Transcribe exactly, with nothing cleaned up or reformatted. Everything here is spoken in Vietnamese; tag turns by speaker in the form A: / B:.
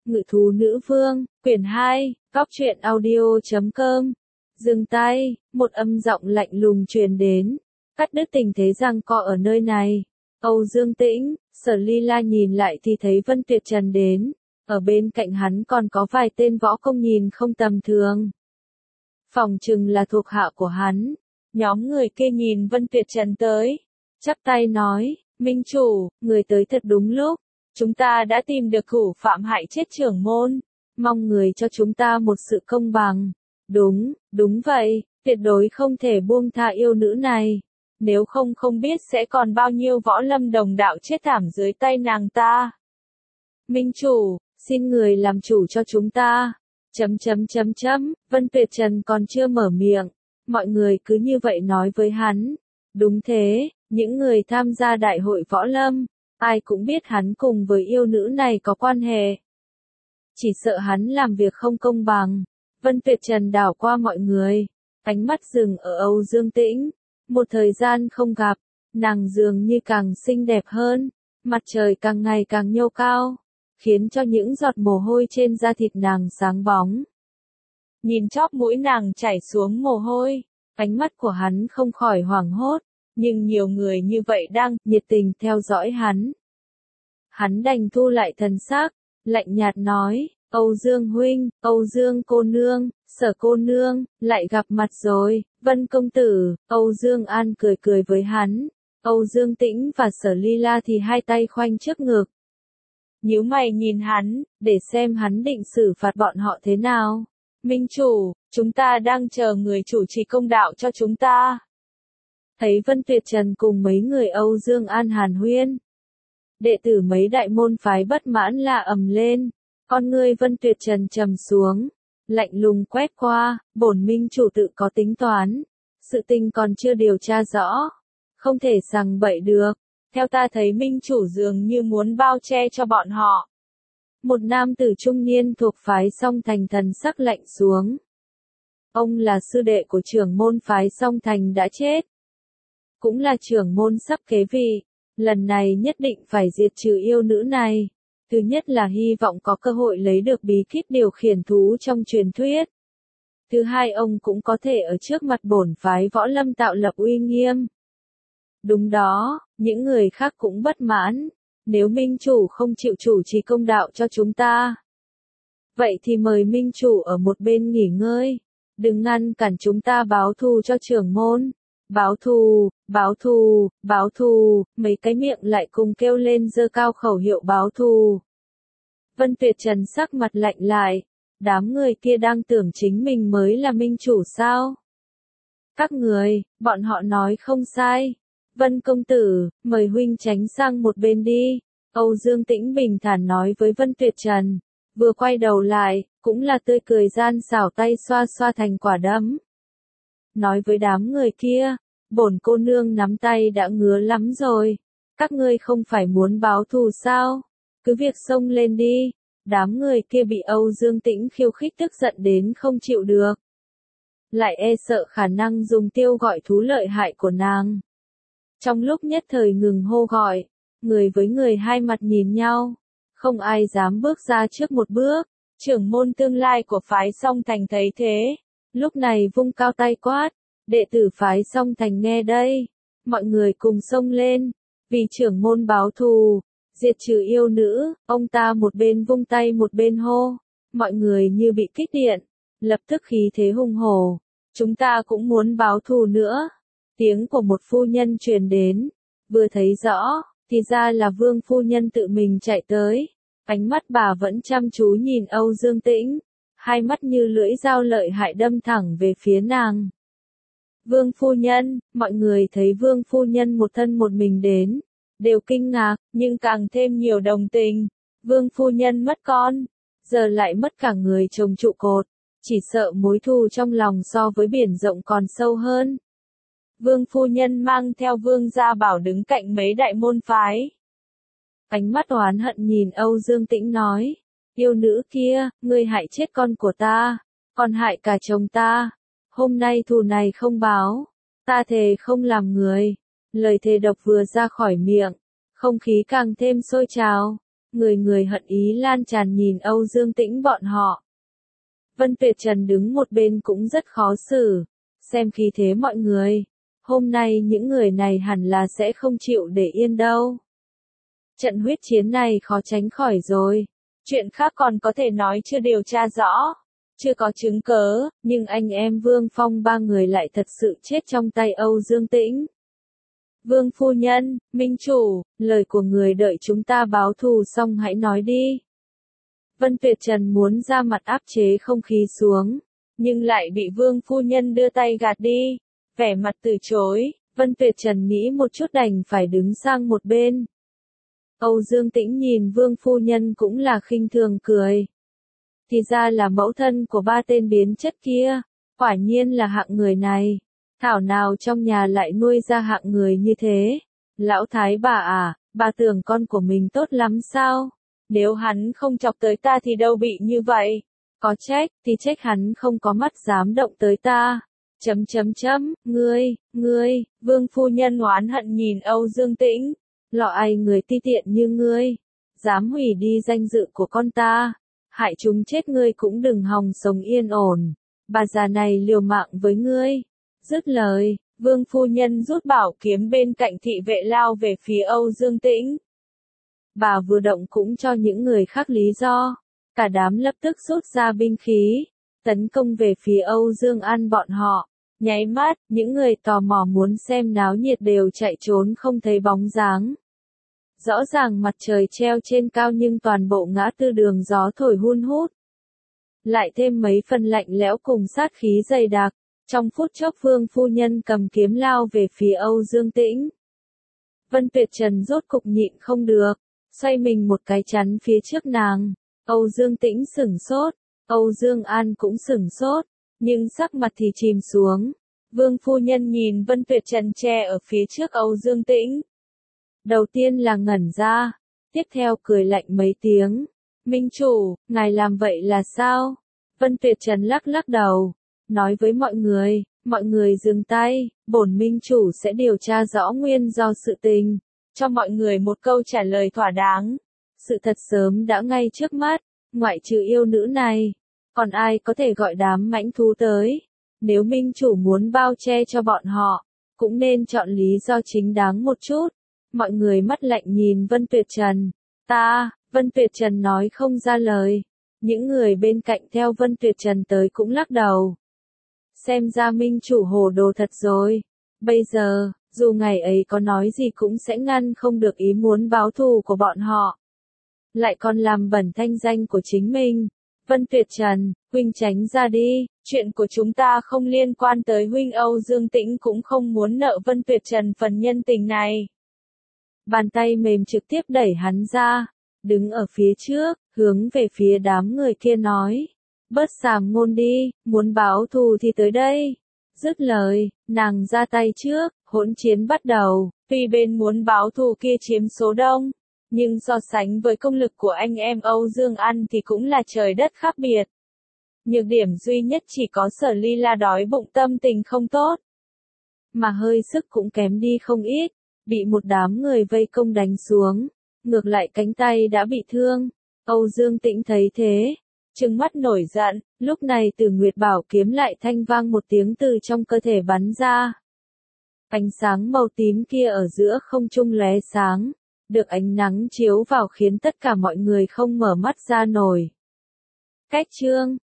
A: Ngự thú nữ vương, quyển hai, góc truyện audio chấm com. Dừng tay, một âm giọng lạnh lùng truyền đến, cắt đứt tình thế giằng co ở nơi này. Âu Dương Tĩnh, Sở Ly La nhìn lại thì thấy Vân Tuyệt Trần đến, ở bên cạnh hắn còn có vài tên võ công nhìn không tầm thường. Phòng chừng là thuộc hạ của hắn. Nhóm người kia nhìn Vân Tuyệt Trần tới, chắp tay nói, Minh chủ, người tới thật đúng lúc. Chúng ta đã tìm được thủ phạm hại chết trưởng môn, mong người cho chúng ta một sự công bằng. Đúng, đúng vậy, tuyệt đối không thể buông tha yêu nữ này. Nếu không không biết sẽ còn bao nhiêu võ lâm đồng đạo chết thảm dưới tay nàng ta. Minh chủ, xin người làm chủ cho chúng ta. Chấm chấm chấm chấm, Vân Tuyệt Trần còn chưa mở miệng, mọi người cứ như vậy nói với hắn. Đúng thế, những người tham gia đại hội võ lâm, ai cũng biết hắn cùng với yêu nữ này có quan hệ. Chỉ sợ hắn làm việc không công bằng. Vân Tuyệt Trần đảo qua mọi người, ánh mắt dừng ở Âu Dương Tĩnh. Một thời gian không gặp, nàng dường như càng xinh đẹp hơn, mặt trời càng ngày càng nhô cao, khiến cho những giọt mồ hôi trên da thịt nàng sáng bóng. Nhìn chóp mũi nàng chảy xuống mồ hôi, ánh mắt của hắn không khỏi hoảng hốt, nhưng nhiều người như vậy đang nhiệt tình theo dõi hắn. Hắn đành thu lại thần sắc, lạnh nhạt nói, Âu Dương huynh, Âu Dương cô nương, Sở cô nương, lại gặp mặt rồi. Vân công tử, Âu Dương An cười cười với hắn. Âu Dương Tĩnh và Sở Ly La thì hai tay khoanh trước ngực, nhíu mày nhìn hắn, để xem hắn định xử phạt bọn họ thế nào. Minh chủ, chúng ta đang chờ người chủ trì công đạo cho chúng ta. Thấy Vân Tuyệt Trần cùng mấy người Âu Dương An hàn huyên, đệ tử mấy đại môn phái bất mãn la ầm lên. Con ngươi Vân Tuyệt Trần trầm xuống, lạnh lùng quét qua, bổn minh chủ tự có tính toán, sự tình còn chưa điều tra rõ, không thể sằng bậy được. Theo ta thấy minh chủ dường như muốn bao che cho bọn họ. Một nam tử trung niên thuộc phái Song Thành thần sắc lạnh xuống. Ông là sư đệ của trưởng môn phái Song Thành đã chết, cũng là trưởng môn sắp kế vị, lần này nhất định phải diệt trừ yêu nữ này. Thứ nhất là hy vọng có cơ hội lấy được bí kíp điều khiển thú trong truyền thuyết. Thứ hai, ông cũng có thể ở trước mặt bổn phái võ lâm tạo lập uy nghiêm. Đúng đó, những người khác cũng bất mãn. Nếu minh chủ không chịu chủ trì công đạo cho chúng ta, vậy thì mời minh chủ ở một bên nghỉ ngơi. Đừng ngăn cản chúng ta báo thù cho trưởng môn. Báo thù, báo thù, báo thù, mấy cái miệng lại cùng kêu lên giơ cao khẩu hiệu báo thù. Vân Tuyệt Trần sắc mặt lạnh lại, đám người kia đang tưởng chính mình mới là minh chủ sao? Các người, bọn họ nói không sai. Vân công tử, mời huynh tránh sang một bên đi. Âu Dương Tĩnh bình thản nói với Vân Tuyệt Trần, vừa quay đầu lại, cũng là tươi cười gian xảo, tay xoa xoa thành quả đấm. Nói với đám người kia, bổn cô nương nắm tay đã ngứa lắm rồi, các ngươi không phải muốn báo thù sao? Cứ việc xông lên đi. Đám người kia bị Âu Dương Tĩnh khiêu khích tức giận đến không chịu được, lại e sợ khả năng dùng tiêu gọi thú lợi hại của nàng. Trong lúc nhất thời ngừng hô gọi, người với người hai mặt nhìn nhau, không ai dám bước ra trước một bước. Trưởng môn tương lai của phái Song Thành thấy thế, lúc này vung cao tay quát, đệ tử phái Song Thành nghe đây, mọi người cùng xông lên, vì trưởng môn báo thù, diệt trừ yêu nữ. Ông ta một bên vung tay một bên hô, mọi người như bị kích điện, lập tức khí thế hùng hổ. Chúng ta cũng muốn báo thù nữa. Tiếng của một phu nhân truyền đến, vừa thấy rõ, thì ra là Vương phu nhân tự mình chạy tới. Ánh mắt bà vẫn chăm chú nhìn Âu Dương Tĩnh, hai mắt như lưỡi dao lợi hại đâm thẳng về phía nàng. Vương phu nhân, mọi người thấy Vương phu nhân một thân một mình đến, đều kinh ngạc, nhưng càng thêm nhiều đồng tình. Vương phu nhân mất con, giờ lại mất cả người chồng trụ cột, chỉ sợ mối thù trong lòng so với biển rộng còn sâu hơn. Vương phu nhân mang theo Vương Gia Bảo đứng cạnh mấy đại môn phái, ánh mắt oán hận nhìn Âu Dương Tĩnh nói, yêu nữ kia, ngươi hại chết con của ta, còn hại cả chồng ta, hôm nay thù này không báo, ta thề không làm người. Lời thề độc vừa ra khỏi miệng, không khí càng thêm sôi trào. người người hận ý lan tràn nhìn Âu Dương Tĩnh bọn họ. Vân Tuyệt Trần đứng một bên cũng rất khó xử, xem khí thế mọi người. Hôm nay những người này hẳn là sẽ không chịu để yên đâu. Trận huyết chiến này khó tránh khỏi rồi. Chuyện khác còn có thể nói chưa điều tra rõ, chưa có chứng cớ, nhưng anh em Vương Phong ba người lại thật sự chết trong tay Âu Dương Tĩnh. Vương phu nhân, minh chủ, lời của người đợi chúng ta báo thù xong hãy nói đi. Vân Tuyệt Trần muốn ra mặt áp chế không khí xuống, nhưng lại bị Vương phu nhân đưa tay gạt đi, vẻ mặt từ chối. Vân Tuyệt Trần nghĩ một chút đành phải đứng sang một bên. Âu Dương Tĩnh nhìn Vương phu nhân cũng là khinh thường cười. Thì ra là mẫu thân của ba tên biến chất kia, quả nhiên là hạng người này. Thảo nào trong nhà lại nuôi ra hạng người như thế. Lão thái bà à, bà tưởng con của mình tốt lắm sao? Nếu hắn không chọc tới ta thì đâu bị như vậy. Có trách, thì trách hắn không có mắt dám động tới ta. Chấm chấm chấm, ngươi, ngươi, Vương phu nhân oán hận nhìn Âu Dương Tĩnh. Lọ ai người ti tiện như ngươi, dám hủy đi danh dự của con ta, hại chúng chết ngươi cũng đừng hòng sống yên ổn. Bà già này liều mạng với ngươi. Dứt lời, Vương phu nhân rút bảo kiếm bên cạnh thị vệ lao về phía Âu Dương Tĩnh. Bà vừa động cũng cho những người khác lý do, cả đám lập tức rút ra binh khí, tấn công về phía Âu Dương An bọn họ. Nháy mắt, những người tò mò muốn xem náo nhiệt đều chạy trốn không thấy bóng dáng. Rõ ràng mặt trời treo trên cao nhưng toàn bộ ngã tư đường gió thổi hun hút. Lại thêm mấy phần lạnh lẽo cùng sát khí dày đặc, trong phút chốc Vương phu nhân cầm kiếm lao về phía Âu Dương Tĩnh. Vân Tuyệt Trần rốt cục nhịn không được, xoay mình một cái chắn phía trước nàng. Âu Dương Tĩnh sửng sốt, Âu Dương An cũng sửng sốt, nhưng sắc mặt thì chìm xuống. Vương phu nhân nhìn Vân Tuyệt Trần che ở phía trước Âu Dương Tĩnh. Đầu tiên là ngẩn ra, tiếp theo cười lạnh mấy tiếng. Minh chủ, ngài làm vậy là sao? Vân Tuyệt Trần lắc lắc đầu, nói với mọi người, mọi người dừng tay, bổn minh chủ sẽ điều tra rõ nguyên do sự tình, cho mọi người một câu trả lời thỏa đáng. Sự thật sớm đã ngay trước mắt, ngoại trừ yêu nữ này, còn ai có thể gọi đám mãnh thú tới? Nếu minh chủ muốn bao che cho bọn họ, cũng nên chọn lý do chính đáng một chút. Mọi người mắt lạnh nhìn Vân Tuyệt Trần. Ta, Vân Tuyệt Trần nói không ra lời. Những người bên cạnh theo Vân Tuyệt Trần tới cũng lắc đầu. Xem ra minh chủ hồ đồ thật rồi. Bây giờ, dù ngày ấy có nói gì cũng sẽ ngăn không được ý muốn báo thù của bọn họ. Lại còn làm bẩn thanh danh của chính mình. Vân Tuyệt Trần, huynh tránh ra đi, chuyện của chúng ta không liên quan tới huynh. Âu Dương Tĩnh cũng không muốn nợ Vân Tuyệt Trần phần nhân tình này. Bàn tay mềm trực tiếp đẩy hắn ra, đứng ở phía trước, hướng về phía đám người kia nói. Bớt sàm ngôn đi, muốn báo thù thì tới đây. Dứt lời, nàng ra tay trước, hỗn chiến bắt đầu. Tuy bên muốn báo thù kia chiếm số đông, nhưng so sánh với công lực của anh em Âu Dương An thì cũng là trời đất khác biệt. Nhược điểm duy nhất chỉ có Sở Ly là đói bụng tâm tình không tốt. Mà hơi sức cũng kém đi không ít, bị một đám người vây công đánh xuống, ngược lại cánh tay đã bị thương. Âu Dương Tĩnh thấy thế, trừng mắt nổi giận, lúc này Tử Nguyệt Bảo kiếm lại thanh vang một tiếng từ trong cơ thể bắn ra. Ánh sáng màu tím kia ở giữa không trung lóe sáng, được ánh nắng chiếu vào khiến tất cả mọi người không mở mắt ra nổi. Cách chương